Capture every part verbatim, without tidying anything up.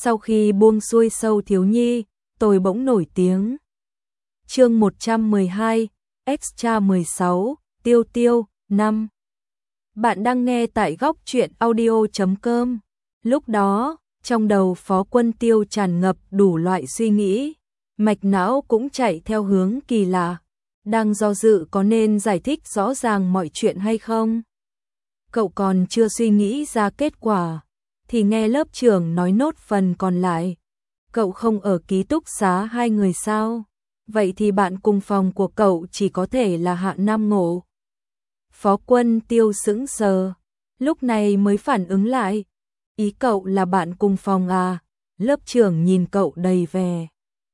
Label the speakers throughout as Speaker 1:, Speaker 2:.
Speaker 1: Sau khi buông xuôi Sâu thiếu nhi, tôi bỗng nổi tiếng. Chương một trăm mười hai, Extra mười sáu, Tiêu Tiêu, năm. Bạn đang nghe tại góc truyện audio chấm com. Lúc đó, trong đầu Phó Quân Tiêu tràn ngập đủ loại suy nghĩ, mạch não cũng chạy theo hướng kỳ lạ, đang do dự có nên giải thích rõ ràng mọi chuyện hay không. Cậu còn chưa suy nghĩ ra kết quả, thì nghe lớp trưởng nói nốt phần còn lại. Cậu không ở ký túc xá hai người sao? Vậy thì bạn cùng phòng của cậu chỉ có thể là Hạ Nam Ngộ. Phó Quân Tiêu sững sờ, lúc này mới phản ứng lại. Ý cậu là bạn cùng phòng à? Lớp trưởng nhìn cậu đầy vẻ.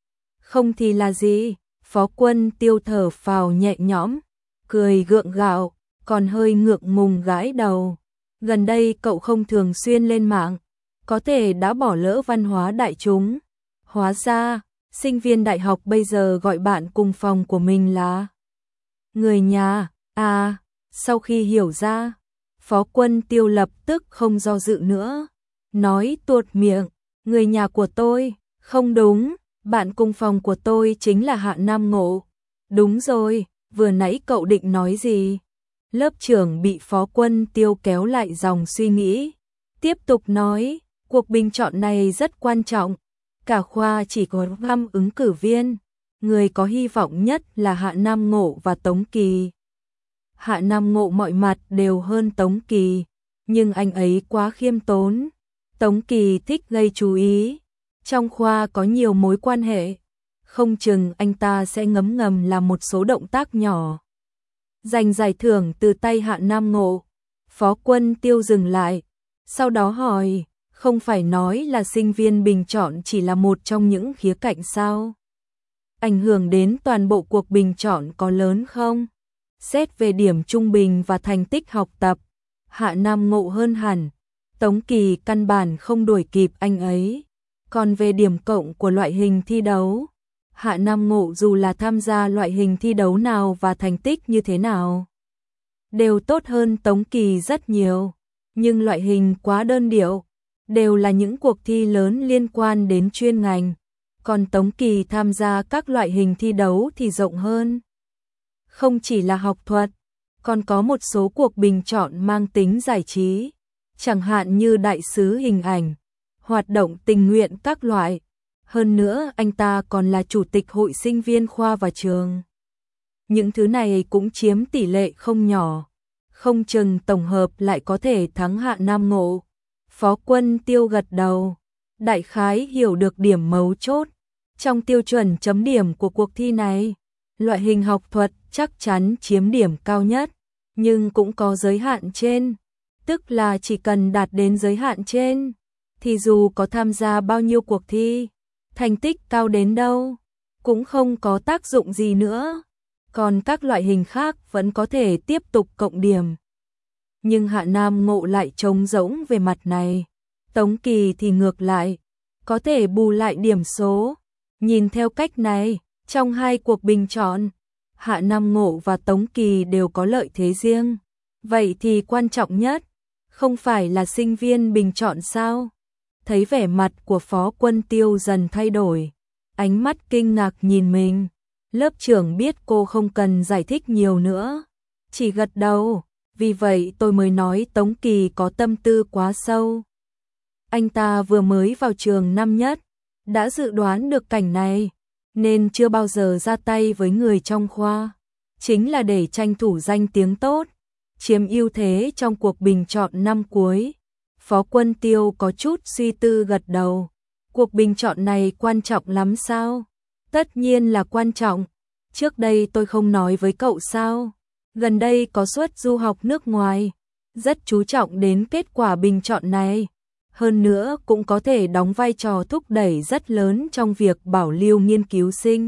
Speaker 1: Không thì là gì? Phó Quân Tiêu thở phào nhẹ nhõm, cười gượng gạo, còn hơi ngượng ngùng gãi đầu. Gần đây cậu không thường xuyên lên mạng, có thể đã bỏ lỡ văn hóa đại chúng. Hóa ra, sinh viên đại học bây giờ gọi bạn cùng phòng của mình là người nhà. À, sau khi hiểu ra, Phó Quân Tiêu lập tức không do dự nữa, nói tuột miệng, người nhà của tôi, không đúng, bạn cùng phòng của tôi chính là Hạ Nam Ngộ. Đúng rồi, vừa nãy cậu định nói gì? Lớp trưởng bị Phó Quân Tiêu kéo lại dòng suy nghĩ, tiếp tục nói, cuộc bình chọn này rất quan trọng, cả khoa chỉ có năm ứng cử viên, người có hy vọng nhất là Hạ Nam Ngộ và Tống Kỳ. Hạ Nam Ngộ mọi mặt đều hơn Tống Kỳ, nhưng anh ấy quá khiêm tốn. Tống Kỳ thích gây chú ý, trong khoa có nhiều mối quan hệ, không chừng anh ta sẽ ngấm ngầm làm một số động tác nhỏ. Giành giải thưởng từ tay Hạ Nam Ngộ. Phó Quân Tiêu dừng lại, sau đó hỏi, không phải nói là sinh viên bình chọn chỉ là một trong những khía cạnh sao? Ảnh hưởng đến toàn bộ cuộc bình chọn có lớn không? Xét về điểm trung bình và thành tích học tập, Hạ Nam Ngộ hơn hẳn, Tống Kỳ căn bản không đuổi kịp anh ấy. Còn về điểm cộng của loại hình thi đấu, Hạ Nam Ngộ dù là tham gia loại hình thi đấu nào và thành tích như thế nào, đều tốt hơn Tống Kỳ rất nhiều, nhưng loại hình quá đơn điệu, đều là những cuộc thi lớn liên quan đến chuyên ngành, còn Tống Kỳ tham gia các loại hình thi đấu thì rộng hơn. Không chỉ là học thuật, còn có một số cuộc bình chọn mang tính giải trí, chẳng hạn như đại sứ hình ảnh, hoạt động tình nguyện các loại. Hơn nữa anh ta còn là chủ tịch hội sinh viên khoa và trường. Những thứ này cũng chiếm tỷ lệ không nhỏ, không chừng tổng hợp lại có thể thắng Hạ Nam Ngộ. Phó Quân Tiêu gật đầu, đại khái hiểu được điểm mấu chốt. Trong tiêu chuẩn chấm điểm của cuộc thi này, loại hình học thuật chắc chắn chiếm điểm cao nhất, nhưng cũng có giới hạn trên, tức là chỉ cần đạt đến giới hạn trên, thì dù có tham gia bao nhiêu cuộc thi, thành tích cao đến đâu, cũng không có tác dụng gì nữa. Còn các loại hình khác vẫn có thể tiếp tục cộng điểm. Nhưng Hạ Nam Ngộ lại trống rỗng về mặt này. Tống Kỳ thì ngược lại, có thể bù lại điểm số. Nhìn theo cách này, trong hai cuộc bình chọn, Hạ Nam Ngộ và Tống Kỳ đều có lợi thế riêng. Vậy thì quan trọng nhất, không phải là sinh viên bình chọn sao? Thấy vẻ mặt của Phó Quân Tiêu dần thay đổi, ánh mắt kinh ngạc nhìn mình, lớp trưởng biết cô không cần giải thích nhiều nữa, chỉ gật đầu, vì vậy tôi mới nói Tống Kỳ có tâm tư quá sâu. Anh ta vừa mới vào trường năm nhất, đã dự đoán được cảnh này, nên chưa bao giờ ra tay với người trong khoa, chính là để tranh thủ danh tiếng tốt, chiếm ưu thế trong cuộc bình chọn năm cuối. Phó Quân Tiêu có chút suy tư gật đầu. Cuộc bình chọn này quan trọng lắm sao? Tất nhiên là quan trọng. Trước đây tôi không nói với cậu sao? Gần đây có suất du học nước ngoài, rất chú trọng đến kết quả bình chọn này. Hơn nữa cũng có thể đóng vai trò thúc đẩy rất lớn trong việc bảo lưu nghiên cứu sinh.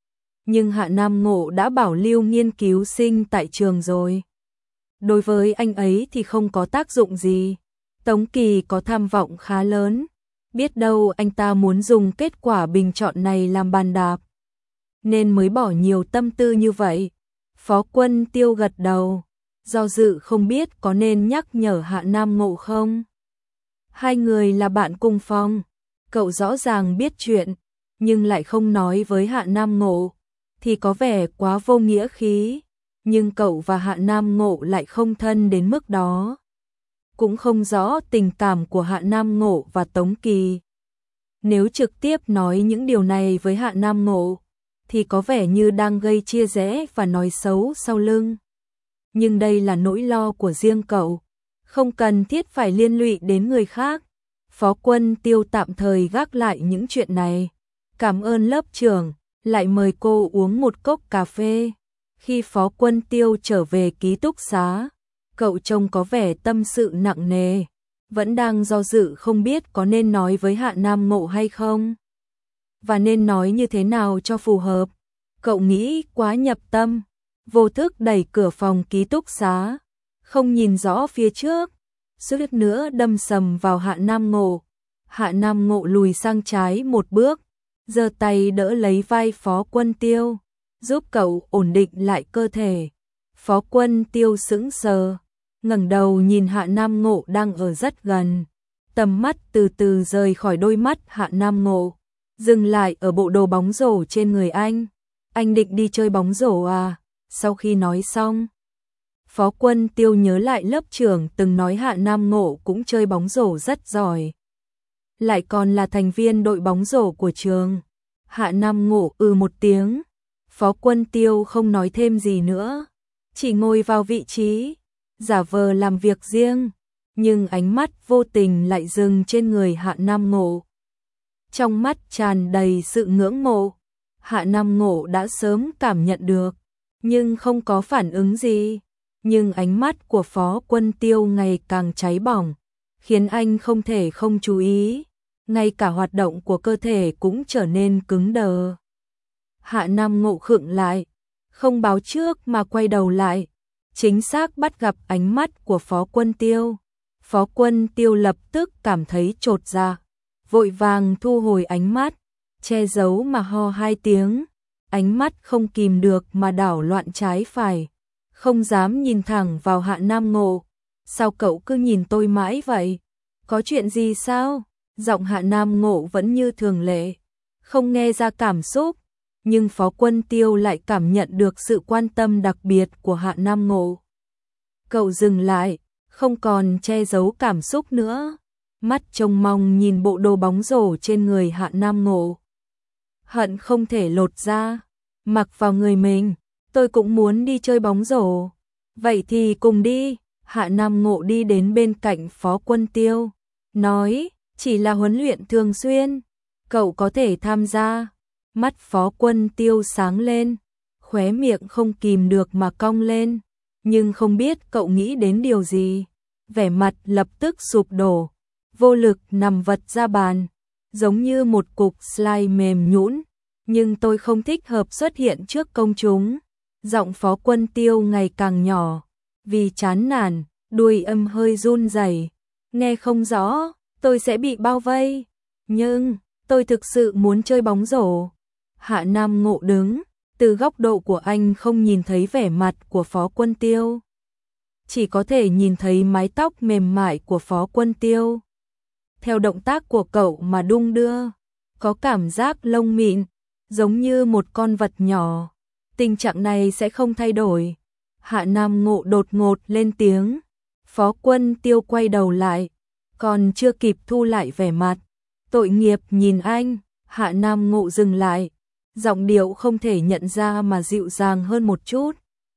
Speaker 1: Nhưng Hạ Nam Ngộ đã bảo lưu nghiên cứu sinh tại trường rồi. Đối với anh ấy thì không có tác dụng gì. Tống Kỳ có tham vọng khá lớn, biết đâu anh ta muốn dùng kết quả bình chọn này làm bàn đạp, nên mới bỏ nhiều tâm tư như vậy. Phó Quân Tiêu gật đầu, do dự không biết có nên nhắc nhở Hạ Nam Ngộ không. Hai người là bạn cùng phòng, Cậu rõ ràng biết chuyện, nhưng lại không nói với Hạ Nam Ngộ, thì có vẻ quá vô nghĩa khí, nhưng cậu và Hạ Nam Ngộ lại không thân đến mức đó. Cũng không rõ tình cảm của Hạ Nam Ngộ và Tống Kỳ. Nếu trực tiếp nói những điều này với Hạ Nam Ngộ, thì có vẻ như đang gây chia rẽ và nói xấu sau lưng. Nhưng đây là nỗi lo của riêng cậu, không cần thiết phải liên lụy đến người khác. Phó Quân Tiêu tạm thời gác lại những chuyện này, cảm ơn lớp trưởng, lại mời cô uống một cốc cà phê. Khi Phó Quân Tiêu trở về ký túc xá, cậu trông có vẻ tâm sự nặng nề, vẫn đang do dự không biết có nên nói với Hạ Nam Ngộ hay không, và nên nói như thế nào cho phù hợp. Cậu nghĩ quá nhập tâm, vô thức đẩy cửa phòng ký túc xá, không nhìn rõ phía trước, suýt nữa đâm sầm vào Hạ Nam Ngộ. Hạ Nam Ngộ lùi sang trái một bước, giơ tay đỡ lấy vai Phó Quân Tiêu, giúp cậu ổn định lại cơ thể. Phó Quân Tiêu sững sờ, ngẩng đầu nhìn Hạ Nam Ngộ đang ở rất gần, tầm mắt từ từ rời khỏi đôi mắt Hạ Nam Ngộ, dừng lại ở bộ đồ bóng rổ trên người anh. Anh định đi chơi bóng rổ à? Sau khi nói xong, Phó Quân Tiêu nhớ lại lớp trưởng từng nói Hạ Nam Ngộ cũng chơi bóng rổ rất giỏi, lại còn là thành viên đội bóng rổ của trường. Hạ Nam Ngộ ừ một tiếng. Phó Quân Tiêu không nói thêm gì nữa, chỉ ngồi vào vị trí, giả vờ làm việc riêng, nhưng ánh mắt vô tình lại dừng trên người Hạ Nam Ngộ. Trong mắt tràn đầy sự ngưỡng mộ. Hạ Nam Ngộ đã sớm cảm nhận được, nhưng không có phản ứng gì. Nhưng ánh mắt của Phó Quân Tiêu ngày càng cháy bỏng, khiến anh không thể không chú ý. Ngay cả hoạt động của cơ thể cũng trở nên cứng đờ. Hạ Nam Ngộ khựng lại, không báo trước mà quay đầu lại, chính xác bắt gặp ánh mắt của Phó Quân Tiêu. Phó Quân Tiêu lập tức cảm thấy chột dạ, vội vàng thu hồi ánh mắt, che giấu mà ho hai tiếng, ánh mắt không kìm được mà đảo loạn trái phải, không dám nhìn thẳng vào Hạ Nam Ngộ. Sao cậu cứ nhìn tôi mãi vậy? Có chuyện gì sao? Giọng Hạ Nam Ngộ vẫn như thường lệ, không nghe ra cảm xúc, nhưng Phó Quân Tiêu lại cảm nhận được sự quan tâm đặc biệt của Hạ Nam Ngộ. Cậu dừng lại, không còn che giấu cảm xúc nữa, mắt trông mong nhìn bộ đồ bóng rổ trên người Hạ Nam Ngộ. Hận không thể lột ra, mặc vào người mình. Tôi cũng muốn đi chơi bóng rổ. Vậy thì cùng đi. Hạ Nam Ngộ đi đến bên cạnh Phó Quân Tiêu, nói, chỉ là huấn luyện thường xuyên, cậu có thể tham gia. Mắt Phó Quân Tiêu sáng lên, khóe miệng không kìm được mà cong lên, nhưng không biết cậu nghĩ đến điều gì. Vẻ mặt lập tức sụp đổ, vô lực nằm vật ra bàn, giống như một cục slime mềm nhũn. Nhưng tôi không thích hợp xuất hiện trước công chúng. Giọng Phó Quân Tiêu ngày càng nhỏ, vì chán nản, đuôi âm hơi run rẩy, nghe không rõ. Tôi sẽ bị bao vây, nhưng tôi thực sự muốn chơi bóng rổ. Hạ Nam Ngộ đứng, từ góc độ của anh không nhìn thấy vẻ mặt của Phó Quân Tiêu, chỉ có thể nhìn thấy mái tóc mềm mại của Phó Quân Tiêu. Theo động tác của cậu mà đung đưa, có cảm giác lông mịn, giống như một con vật nhỏ. Tình trạng này sẽ không thay đổi. Hạ Nam Ngộ đột ngột lên tiếng. Phó Quân Tiêu quay đầu lại, còn chưa kịp thu lại vẻ mặt tội nghiệp nhìn anh. Hạ Nam Ngộ dừng lại, giọng điệu không thể nhận ra mà dịu dàng hơn một chút,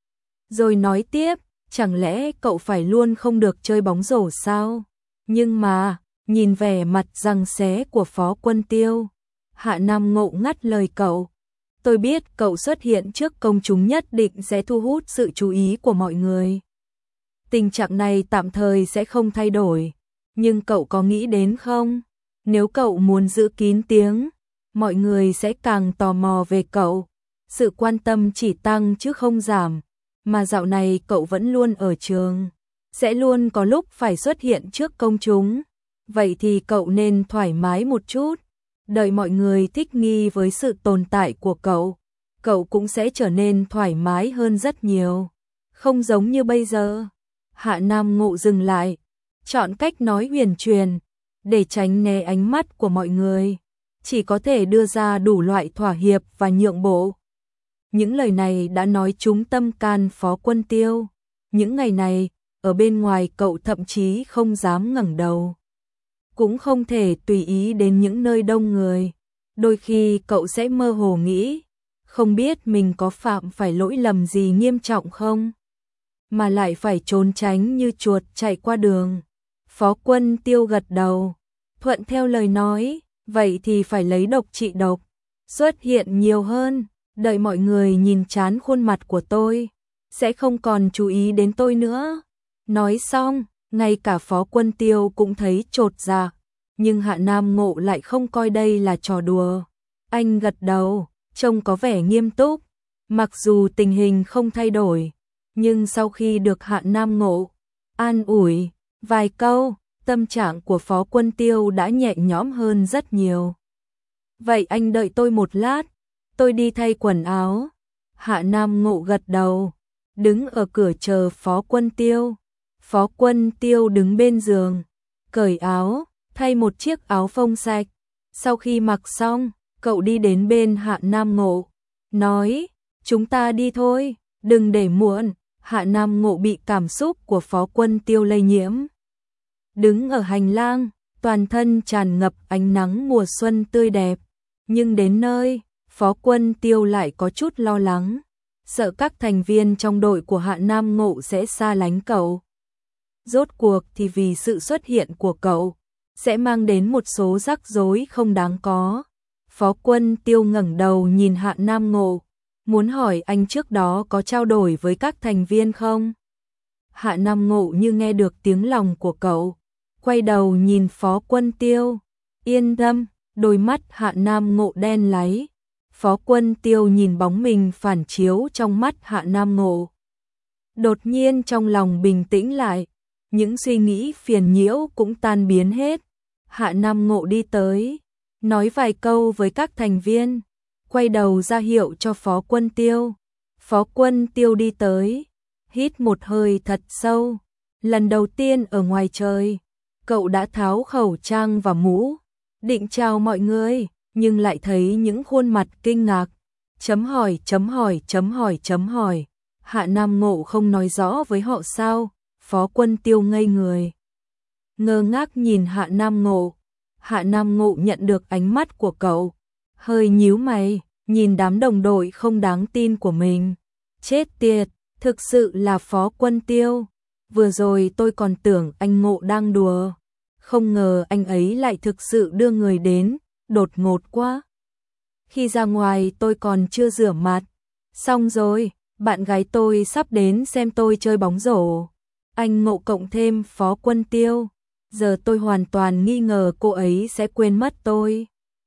Speaker 1: rồi nói tiếp, chẳng lẽ cậu phải luôn không được chơi bóng rổ sao? Nhưng mà, nhìn vẻ mặt giằng xé của Phó Quân Tiêu, Hạ Nam Ngộ ngắt lời cậu. Tôi biết cậu xuất hiện trước công chúng nhất định sẽ thu hút sự chú ý của mọi người. Tình trạng này tạm thời sẽ không thay đổi, nhưng cậu có nghĩ đến không? Nếu cậu muốn giữ kín tiếng, mọi người sẽ càng tò mò về cậu. Sự quan tâm chỉ tăng chứ không giảm, mà dạo này cậu vẫn luôn ở trường, sẽ luôn có lúc phải xuất hiện trước công chúng. Vậy thì cậu nên thoải mái một chút, đợi mọi người thích nghi với sự tồn tại của cậu, cậu cũng sẽ trở nên thoải mái hơn rất nhiều, không giống như bây giờ. Hạ Nam Ngộ dừng lại, chọn cách nói huyền truyền, để tránh né ánh mắt của mọi người, chỉ có thể đưa ra đủ loại thỏa hiệp và nhượng bộ. Những lời này đã nói trúng tâm can Phó Quân Tiêu. Những ngày này, ở bên ngoài cậu thậm chí không dám ngẩng đầu. Cũng không thể tùy ý đến những nơi đông người. Đôi khi cậu sẽ mơ hồ nghĩ, không biết mình có phạm phải lỗi lầm gì nghiêm trọng không, mà lại phải trốn tránh như chuột chạy qua đường. Phó Quân Tiêu gật đầu, thuận theo lời nói, vậy thì phải lấy độc trị độc, xuất hiện nhiều hơn, đợi mọi người nhìn chán khuôn mặt của tôi, sẽ không còn chú ý đến tôi nữa. Nói xong, ngay cả Phó Quân Tiêu cũng thấy chột dạ, nhưng Hạ Nam Ngộ lại không coi đây là trò đùa. Anh gật đầu, trông có vẻ nghiêm túc, mặc dù tình hình không thay đổi, nhưng sau khi được Hạ Nam Ngộ an ủi vài câu, tâm trạng của Phó Quân Tiêu đã nhẹ nhõm hơn rất nhiều. Vậy anh đợi tôi một lát, tôi đi thay quần áo. Hạ Nam Ngộ gật đầu, đứng ở cửa chờ Phó Quân Tiêu. Phó Quân Tiêu đứng bên giường, cởi áo, thay một chiếc áo phông sạch. Sau khi mặc xong, cậu đi đến bên Hạ Nam Ngộ, nói, chúng ta đi thôi, đừng để muộn. Hạ Nam Ngộ bị cảm xúc của Phó Quân Tiêu lây nhiễm. Đứng ở hành lang, toàn thân tràn ngập ánh nắng mùa xuân tươi đẹp. Nhưng đến nơi, Phó Quân Tiêu lại có chút lo lắng, sợ các thành viên trong đội của Hạ Nam Ngộ sẽ xa lánh cậu. Rốt cuộc thì vì sự xuất hiện của cậu sẽ mang đến một số rắc rối không đáng có. Phó Quân Tiêu ngẩng đầu nhìn Hạ Nam Ngộ, muốn hỏi anh trước đó có trao đổi với các thành viên không? Hạ Nam Ngộ như nghe được tiếng lòng của cậu, quay đầu nhìn Phó Quân Tiêu, yên tâm. Đôi mắt Hạ Nam Ngộ đen láy. Phó Quân Tiêu nhìn bóng mình phản chiếu trong mắt Hạ Nam Ngộ, đột nhiên trong lòng bình tĩnh lại, những suy nghĩ phiền nhiễu cũng tan biến hết. Hạ Nam Ngộ đi tới, nói vài câu với các thành viên, quay đầu ra hiệu cho Phó Quân Tiêu. Phó Quân Tiêu đi tới, hít một hơi thật sâu. Lần đầu tiên ở ngoài trời, cậu đã tháo khẩu trang và mũ, định chào mọi người, nhưng lại thấy những khuôn mặt kinh ngạc, chấm hỏi, chấm hỏi, chấm hỏi, chấm hỏi. Hạ Nam Ngộ không nói rõ với họ sao? Phó Quân Tiêu ngây người, ngơ ngác nhìn Hạ Nam Ngộ. Hạ Nam Ngộ nhận được ánh mắt của cậu, hơi nhíu mày, nhìn đám đồng đội không đáng tin của mình. Chết tiệt, thực sự là Phó Quân Tiêu. Vừa rồi tôi còn tưởng anh Ngộ đang đùa, không ngờ anh ấy lại thực sự đưa người đến, đột ngột quá. Khi ra ngoài tôi còn chưa rửa mặt. Xong rồi, bạn gái tôi sắp đến xem tôi chơi bóng rổ. Anh Ngộ cộng thêm Phó Quân Tiêu. Giờ tôi hoàn toàn nghi ngờ cô ấy sẽ quên mất tôi.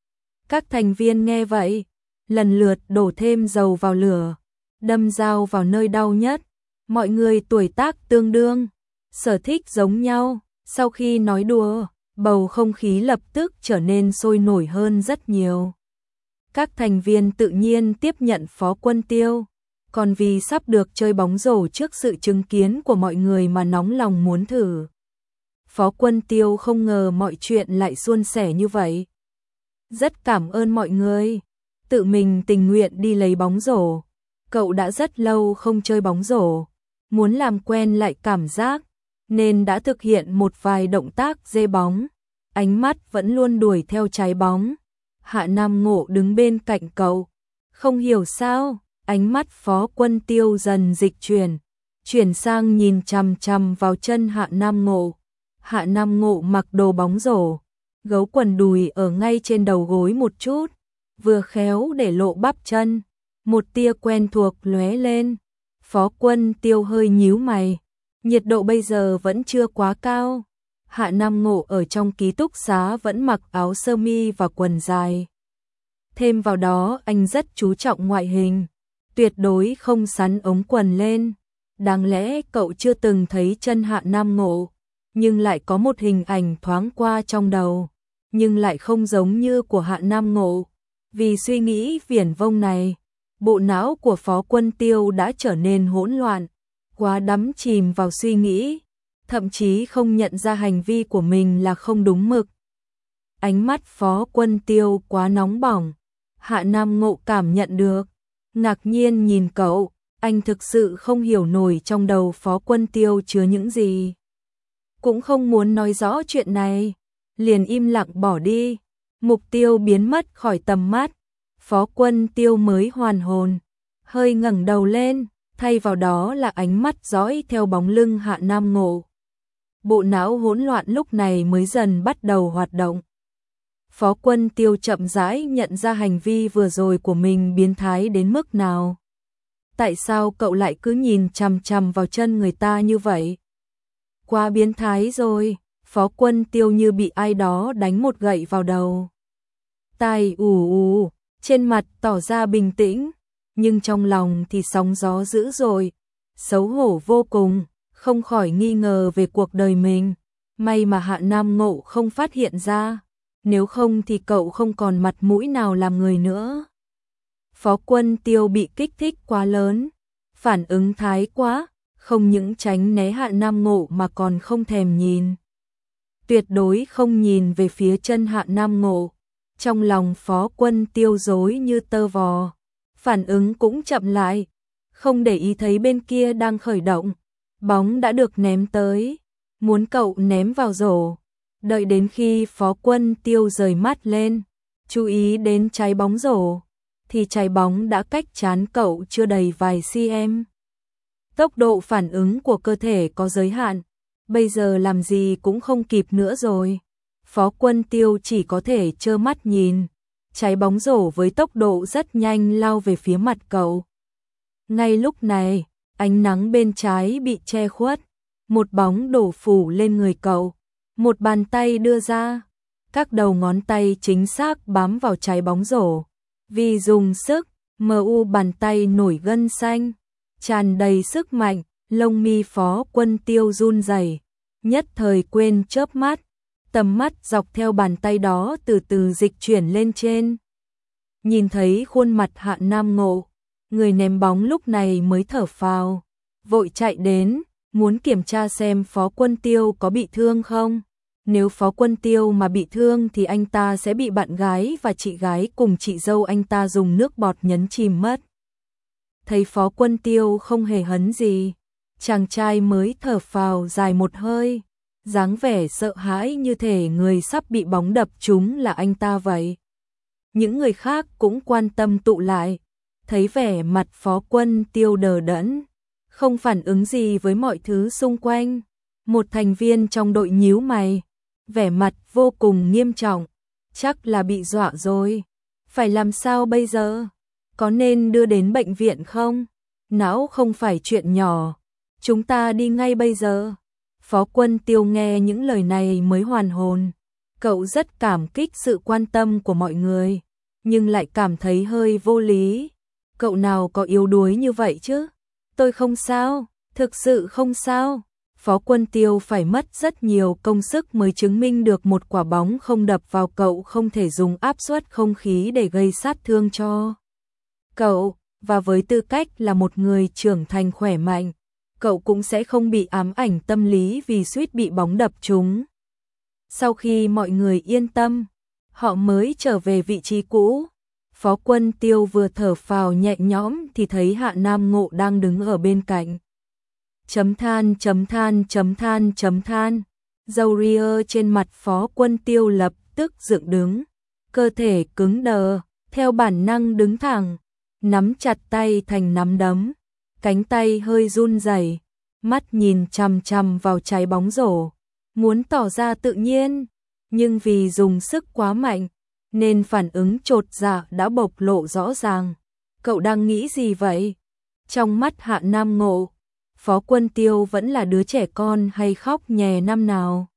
Speaker 1: Các thành viên nghe vậy, lần lượt đổ thêm dầu vào lửa, đâm dao vào nơi đau nhất. Mọi người tuổi tác tương đương, sở thích giống nhau. Sau khi nói đùa, bầu không khí lập tức trở nên sôi nổi hơn rất nhiều. Các thành viên tự nhiên tiếp nhận Phó Quân Tiêu, còn vì sắp được chơi bóng rổ trước sự chứng kiến của mọi người mà nóng lòng muốn thử. Phó Quân Tiêu không ngờ mọi chuyện lại suôn sẻ như vậy. Rất cảm ơn mọi người, tự mình tình nguyện đi lấy bóng rổ. Cậu đã rất lâu không chơi bóng rổ, muốn làm quen lại cảm giác, nên đã thực hiện một vài động tác dê bóng. Ánh mắt vẫn luôn đuổi theo trái bóng. Hạ Nam Ngộ đứng bên cạnh cậu, không hiểu sao, ánh mắt Phó Quân Tiêu dần dịch chuyển, chuyển sang nhìn chằm chằm vào chân Hạ Nam Ngộ. Hạ Nam Ngộ mặc đồ bóng rổ, gấu quần đùi ở ngay trên đầu gối một chút, vừa khéo để lộ bắp chân, một tia quen thuộc lóe lên. Phó Quân Tiêu hơi nhíu mày, nhiệt độ bây giờ vẫn chưa quá cao. Hạ Nam Ngộ ở trong ký túc xá vẫn mặc áo sơ mi và quần dài. Thêm vào đó anh rất chú trọng ngoại hình, tuyệt đối không xắn ống quần lên. Đáng lẽ cậu chưa từng thấy chân Hạ Nam Ngộ, nhưng lại có một hình ảnh thoáng qua trong đầu, nhưng lại không giống như của Hạ Nam Ngộ. Vì suy nghĩ viển vông này, bộ não của Phó Quân Tiêu đã trở nên hỗn loạn, quá đắm chìm vào suy nghĩ, thậm chí không nhận ra hành vi của mình là không đúng mực. Ánh mắt Phó Quân Tiêu quá nóng bỏng. Hạ Nam Ngộ cảm nhận được, ngạc nhiên nhìn cậu, anh thực sự không hiểu nổi trong đầu Phó Quân Tiêu chứa những gì. Cũng không muốn nói rõ chuyện này, liền im lặng bỏ đi. Mục tiêu biến mất khỏi tầm mắt, Phó Quân Tiêu mới hoàn hồn, hơi ngẩng đầu lên, thay vào đó là ánh mắt dõi theo bóng lưng Hạ Nam Ngộ. Bộ não hỗn loạn lúc này mới dần bắt đầu hoạt động. Phó Quân Tiêu chậm rãi nhận ra hành vi vừa rồi của mình biến thái đến mức nào. Tại sao cậu lại cứ nhìn chằm chằm vào chân người ta như vậy? Quá biến thái rồi, Phó Quân Tiêu như bị ai đó đánh một gậy vào đầu. Tai ù ù, trên mặt tỏ ra bình tĩnh, nhưng trong lòng thì sóng gió dữ dội, xấu hổ vô cùng, không khỏi nghi ngờ về cuộc đời mình. May mà Hạ Nam Ngộ không phát hiện ra, nếu không thì cậu không còn mặt mũi nào làm người nữa. Phó Quân Tiêu bị kích thích quá lớn, phản ứng thái quá, không những tránh né Hạ Nam Ngộ mà còn không thèm nhìn. Tuyệt đối không nhìn về phía chân Hạ Nam Ngộ. Trong lòng Phó Quân Tiêu rối như tơ vò, phản ứng cũng chậm lại, không để ý thấy bên kia đang khởi động. Bóng đã được ném tới, muốn cậu ném vào rổ. Đợi đến khi Phó Quân Tiêu rời mắt lên, chú ý đến trái bóng rổ, thì trái bóng đã cách trán cậu chưa đầy vài cm. Tốc độ phản ứng của cơ thể có giới hạn, bây giờ làm gì cũng không kịp nữa rồi. Phó Quân Tiêu chỉ có thể trơ mắt nhìn, trái bóng rổ với tốc độ rất nhanh lao về phía mặt cậu. Ngay lúc này, ánh nắng bên trái bị che khuất, một bóng đổ phủ lên người cậu, một bàn tay đưa ra, các đầu ngón tay chính xác bám vào trái bóng rổ. Vì dùng sức, mờ u bàn tay nổi gân xanh, tràn đầy sức mạnh, lông mi Phó Quân Tiêu run rẩy, nhất thời quên chớp mắt, tầm mắt dọc theo bàn tay đó từ từ dịch chuyển lên trên. Nhìn thấy khuôn mặt Hạ Nam Ngộ, người ném bóng lúc này mới thở phào, vội chạy đến, muốn kiểm tra xem Phó Quân Tiêu có bị thương không. Nếu Phó Quân Tiêu mà bị thương thì anh ta sẽ bị bạn gái và chị gái cùng chị dâu anh ta dùng nước bọt nhấn chìm mất. Thấy Phó Quân Tiêu không hề hấn gì, chàng trai mới thở phào dài một hơi, dáng vẻ sợ hãi như thể người sắp bị bóng đập trúng là anh ta vậy. Những người khác cũng quan tâm tụ lại, thấy vẻ mặt Phó Quân Tiêu đờ đẫn, không phản ứng gì với mọi thứ xung quanh. Một thành viên trong đội nhíu mày, vẻ mặt vô cùng nghiêm trọng, chắc là bị dọa rồi. Phải làm sao bây giờ? Có nên đưa đến bệnh viện không? Não không phải chuyện nhỏ, chúng ta đi ngay bây giờ. Phó Quân Tiêu nghe những lời này mới hoàn hồn. Cậu rất cảm kích sự quan tâm của mọi người, nhưng lại cảm thấy hơi vô lý. Cậu nào có yếu đuối như vậy chứ? Tôi không sao, thực sự không sao. Phó Quân Tiêu phải mất rất nhiều công sức mới chứng minh được một quả bóng không đập vào cậu không thể dùng áp suất không khí để gây sát thương cho cậu, và với tư cách là một người trưởng thành khỏe mạnh, cậu cũng sẽ không bị ám ảnh tâm lý vì suýt bị bóng đập trúng. Sau khi mọi người yên tâm, họ mới trở về vị trí cũ. Phó Quân Tiêu vừa thở phào nhẹ nhõm thì thấy Hạ Nam Ngộ đang đứng ở bên cạnh. Chấm than chấm than chấm than chấm than. Râu ria trên mặt Phó Quân Tiêu lập tức dựng đứng, cơ thể cứng đờ, theo bản năng đứng thẳng, nắm chặt tay thành nắm đấm, cánh tay hơi run rẩy, mắt nhìn chằm chằm vào trái bóng rổ, muốn tỏ ra tự nhiên, nhưng vì dùng sức quá mạnh, nên phản ứng chột dạ đã bộc lộ rõ ràng. Cậu đang nghĩ gì vậy? Trong mắt Hạ Nam Ngộ, Phó Quân Tiêu vẫn là đứa trẻ con hay khóc nhè năm nào.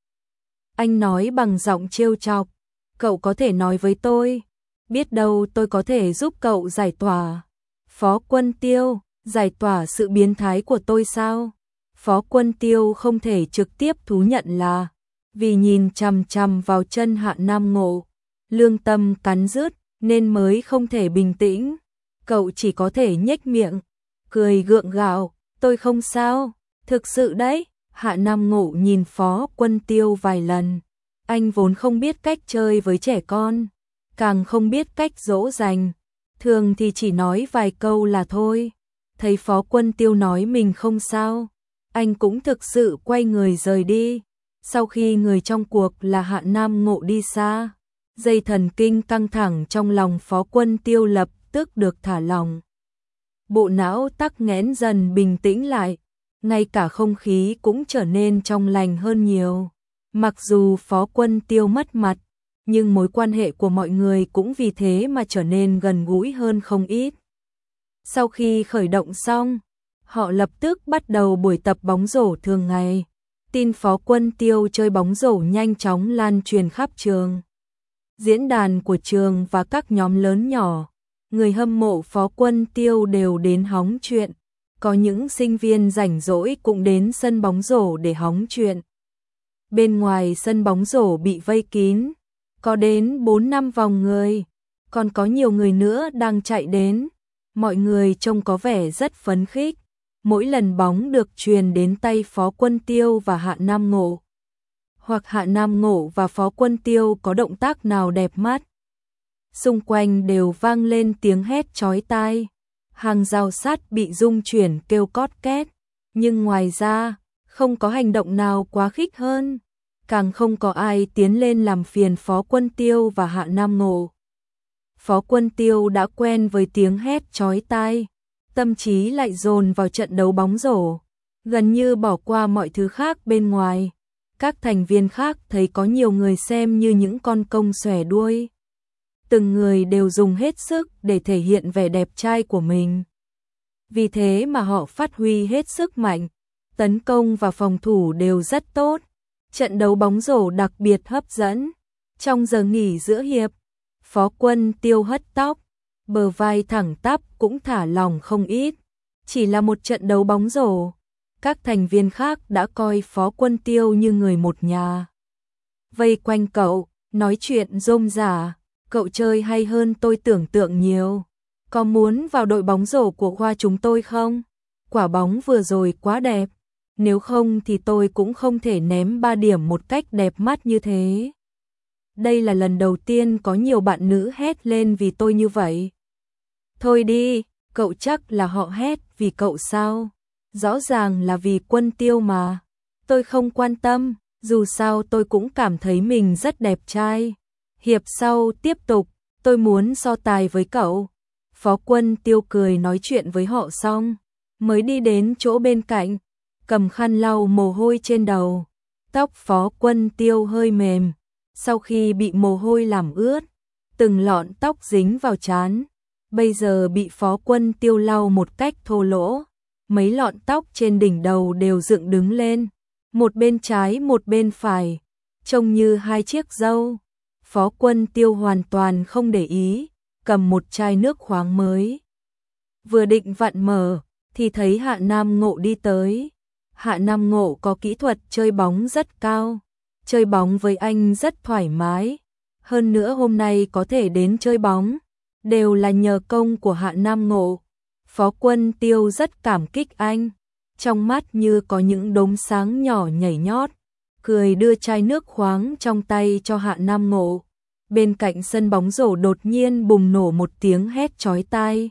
Speaker 1: Anh nói bằng giọng trêu chọc, cậu có thể nói với tôi, biết đâu tôi có thể giúp cậu giải tỏa. Phó Quân Tiêu, giải tỏa sự biến thái của tôi sao? Phó Quân Tiêu không thể trực tiếp thú nhận là vì nhìn chằm chằm vào chân Hạ Nam Ngộ, lương tâm cắn rứt nên mới không thể bình tĩnh. Cậu chỉ có thể nhếch miệng, cười gượng gạo, tôi không sao, thực sự đấy. Hạ Nam Ngộ nhìn Phó Quân Tiêu vài lần, Anh vốn không biết cách chơi với trẻ con, càng không biết cách dỗ dành, thường thì chỉ nói vài câu là thôi. Thấy Phó Quân Tiêu nói mình không sao, anh cũng thực sự quay người rời đi. Sau khi người trong cuộc là Hạ Nam Ngộ đi xa, dây thần kinh căng thẳng trong lòng Phó Quân Tiêu lập tức được thả lỏng. Bộ não tắc nghẽn dần bình tĩnh lại, ngay cả không khí cũng trở nên trong lành hơn nhiều. Mặc dù Phó Quân Tiêu mất mặt, nhưng mối quan hệ của mọi người cũng vì thế mà trở nên gần gũi hơn không ít. Sau khi khởi động xong, họ lập tức bắt đầu buổi tập bóng rổ thường ngày. Tin Phó Quân Tiêu chơi bóng rổ nhanh chóng lan truyền khắp trường. Diễn đàn của trường và các nhóm lớn nhỏ, người hâm mộ Phó Quân Tiêu đều đến hóng chuyện. Có những sinh viên rảnh rỗi cũng đến sân bóng rổ để hóng chuyện. Bên ngoài sân bóng rổ bị vây kín, có đến bốn năm vòng người, còn có nhiều người nữa đang chạy đến. Mọi người trông có vẻ rất phấn khích. Mỗi lần bóng được truyền đến tay Phó Quân Tiêu và Hạ Nam Ngộ, hoặc Hạ Nam Ngộ và Phó Quân Tiêu có động tác nào đẹp mắt, xung quanh đều vang lên tiếng hét chói tai. Hàng rào sắt bị rung chuyển kêu cót két, nhưng ngoài ra, không có hành động nào quá khích hơn, càng không có ai tiến lên làm phiền Phó Quân Tiêu và Hạ Nam Ngộ. Phó Quân Tiêu đã quen với tiếng hét chói tai, tâm trí lại dồn vào trận đấu bóng rổ, gần như bỏ qua mọi thứ khác bên ngoài. Các thành viên khác thấy có nhiều người xem như những con công xòe đuôi. Từng người đều dùng hết sức để thể hiện vẻ đẹp trai của mình. Vì thế mà họ phát huy hết sức mạnh, tấn công và phòng thủ đều rất tốt. Trận đấu bóng rổ đặc biệt hấp dẫn. Trong giờ nghỉ giữa hiệp, Phó Quân Tiêu hất tóc, bờ vai thẳng tắp cũng thả lỏng không ít. Chỉ là một trận đấu bóng rổ, các thành viên khác đã coi Phó Quân Tiêu như người một nhà. Vây quanh cậu, nói chuyện rôm rả, cậu chơi hay hơn tôi tưởng tượng nhiều. Có muốn vào đội bóng rổ của khoa chúng tôi không? Quả bóng vừa rồi quá đẹp, nếu không thì tôi cũng không thể ném ba điểm một cách đẹp mắt như thế. Đây là lần đầu tiên có nhiều bạn nữ hét lên vì tôi như vậy. Thôi đi, cậu chắc là họ hét vì cậu sao? Rõ ràng là vì Quân Tiêu mà. Tôi không quan tâm, dù sao tôi cũng cảm thấy mình rất đẹp trai. Hiệp sau tiếp tục, tôi muốn so tài với cậu. Phó Quân Tiêu cười nói chuyện với họ xong, mới đi đến chỗ bên cạnh, cầm khăn lau mồ hôi trên đầu. Tóc Phó Quân Tiêu hơi mềm, sau khi bị mồ hôi làm ướt, từng lọn tóc dính vào trán. Bây giờ bị Phó Quân Tiêu lau một cách thô lỗ, mấy lọn tóc trên đỉnh đầu đều dựng đứng lên, một bên trái một bên phải, trông như hai chiếc râu. Phó Quân Tiêu hoàn toàn không để ý, cầm một chai nước khoáng mới. Vừa định vặn mở, thì thấy Hạ Nam Ngộ đi tới. Hạ Nam Ngộ có kỹ thuật chơi bóng rất cao, chơi bóng với anh rất thoải mái. Hơn nữa hôm nay có thể đến chơi bóng, đều là nhờ công của Hạ Nam Ngộ. Phó Quân Tiêu rất cảm kích anh, trong mắt như có những đốm sáng nhỏ nhảy nhót, cười đưa chai nước khoáng trong tay cho Hạ Nam Ngộ. Bên cạnh sân bóng rổ đột nhiên bùng nổ một tiếng hét chói tai.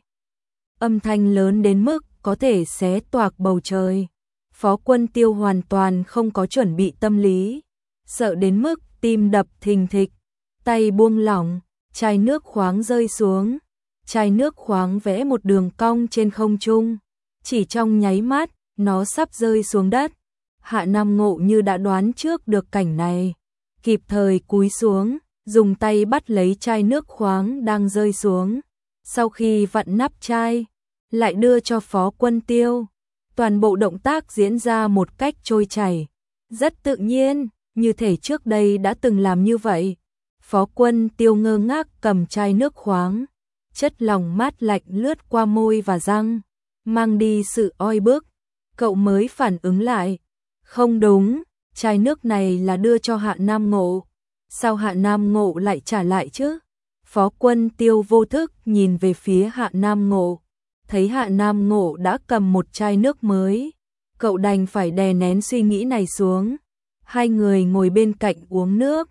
Speaker 1: Âm thanh lớn đến mức có thể xé toạc bầu trời. Phó Quân Tiêu hoàn toàn không có chuẩn bị tâm lý, sợ đến mức tim đập thình thịch, tay buông lỏng, chai nước khoáng rơi xuống. Chai nước khoáng vẽ một đường cong trên không trung, chỉ trong nháy mắt, nó sắp rơi xuống đất. Hạ Nam Ngộ như đã đoán trước được cảnh này, kịp thời cúi xuống, dùng tay bắt lấy chai nước khoáng đang rơi xuống. Sau khi vặn nắp chai, lại đưa cho Phó Quân Tiêu. Toàn bộ động tác diễn ra một cách trôi chảy, rất tự nhiên, như thể trước đây đã từng làm như vậy. Phó Quân Tiêu ngơ ngác cầm chai nước khoáng, chất lỏng mát lạnh lướt qua môi và răng, mang đi sự oi bức. Cậu mới phản ứng lại, không đúng, chai nước này là đưa cho Hạ Nam Ngộ. Sao Hạ Nam Ngộ lại trả lại chứ? Phó Quân Tiêu vô thức nhìn về phía Hạ Nam Ngộ, thấy Hạ Nam Ngộ đã cầm một chai nước mới, cậu đành phải đè nén suy nghĩ này xuống. Hai người ngồi bên cạnh uống nước,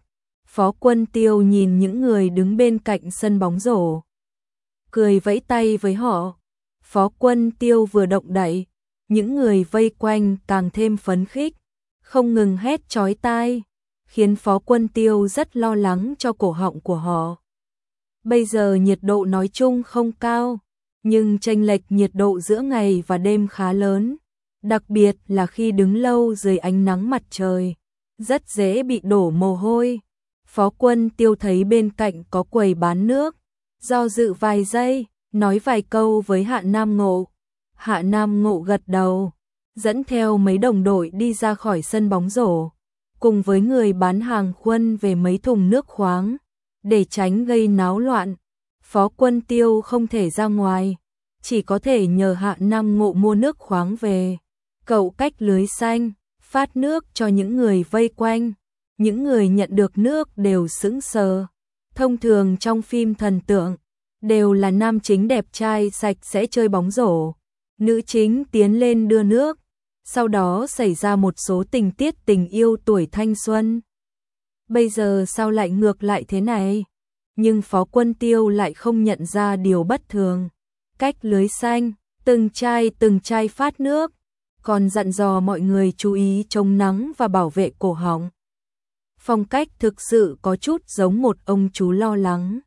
Speaker 1: Phó Quân Tiêu nhìn những người đứng bên cạnh sân bóng rổ, cười vẫy tay với họ. Phó Quân Tiêu vừa động đậy, những người vây quanh càng thêm phấn khích, không ngừng hét chói tai, khiến Phó Quân Tiêu rất lo lắng cho cổ họng của họ. Bây giờ nhiệt độ nói chung không cao, nhưng chênh lệch nhiệt độ giữa ngày và đêm khá lớn, đặc biệt là khi đứng lâu dưới ánh nắng mặt trời, rất dễ bị đổ mồ hôi. Phó Quân Tiêu thấy bên cạnh có quầy bán nước, do dự vài giây, nói vài câu với Hạ Nam Ngộ. Hạ Nam Ngộ gật đầu, dẫn theo mấy đồng đội đi ra khỏi sân bóng rổ, cùng với người bán hàng khuân về mấy thùng nước khoáng, để tránh gây náo loạn. Phó Quân Tiêu không thể ra ngoài, chỉ có thể nhờ Hạ Nam Ngộ mua nước khoáng về. Cậu cách lưới xanh, phát nước cho những người vây quanh. Những người nhận được nước đều sững sờ. Thông thường trong phim thần tượng, đều là nam chính đẹp trai sạch sẽ chơi bóng rổ, nữ chính tiến lên đưa nước, sau đó xảy ra một số tình tiết tình yêu tuổi thanh xuân. Bây giờ sao lại ngược lại thế này? Nhưng Phó Quân Tiêu lại không nhận ra điều bất thường. Cách lưới xanh, từng chai từng chai phát nước, còn dặn dò mọi người chú ý chống nắng và bảo vệ cổ họng. Phong cách thực sự có chút giống một ông chú lo lắng.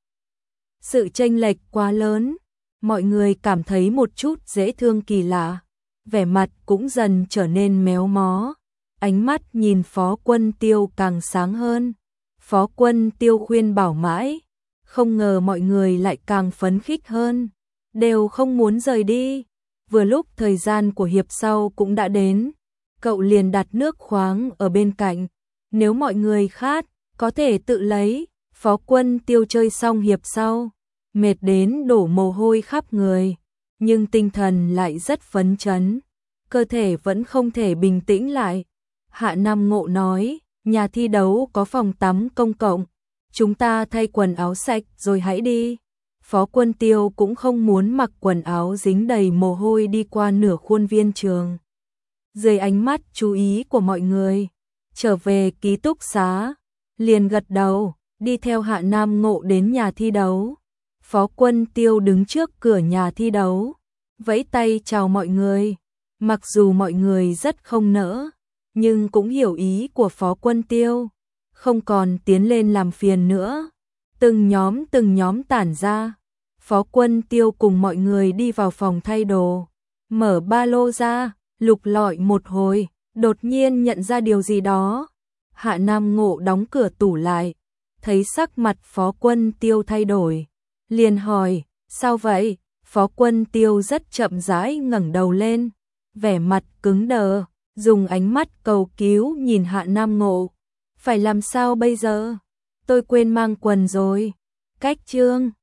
Speaker 1: Sự chênh lệch quá lớn, mọi người cảm thấy một chút dễ thương kỳ lạ, vẻ mặt cũng dần trở nên méo mó, ánh mắt nhìn Phó Quân Tiêu càng sáng hơn. Phó Quân Tiêu khuyên bảo mãi, không ngờ mọi người lại càng phấn khích hơn, đều không muốn rời đi. Vừa lúc thời gian của hiệp sau cũng đã đến, cậu liền đặt nước khoáng ở bên cạnh, nếu mọi người khát, có thể tự lấy. Phó Quân Tiêu chơi xong hiệp sau, mệt đến đổ mồ hôi khắp người, nhưng tinh thần lại rất phấn chấn, cơ thể vẫn không thể bình tĩnh lại. Hạ Nam Ngộ nói, nhà thi đấu có phòng tắm công cộng, chúng ta thay quần áo sạch rồi hãy đi. Phó Quân Tiêu cũng không muốn mặc quần áo dính đầy mồ hôi đi qua nửa khuôn viên trường. Dưới ánh mắt chú ý của mọi người, trở về ký túc xá, liền gật đầu, đi theo Hạ Nam Ngộ đến nhà thi đấu. Phó Quân Tiêu đứng trước cửa nhà thi đấu, vẫy tay chào mọi người. Mặc dù mọi người rất không nỡ, nhưng cũng hiểu ý của Phó Quân Tiêu, không còn tiến lên làm phiền nữa. Từng nhóm từng nhóm tản ra, Phó Quân Tiêu cùng mọi người đi vào phòng thay đồ, mở ba lô ra, lục lọi một hồi, đột nhiên nhận ra điều gì đó. Hạ Nam Ngộ đóng cửa tủ lại, thấy sắc mặt Phó Quân Tiêu thay đổi, liền hỏi, sao vậy? Phó Quân Tiêu rất chậm rãi ngẩng đầu lên, vẻ mặt cứng đờ, dùng ánh mắt cầu cứu nhìn Hạ Nam Ngộ. Phải làm sao bây giờ? Tôi quên mang quần rồi. Cách chương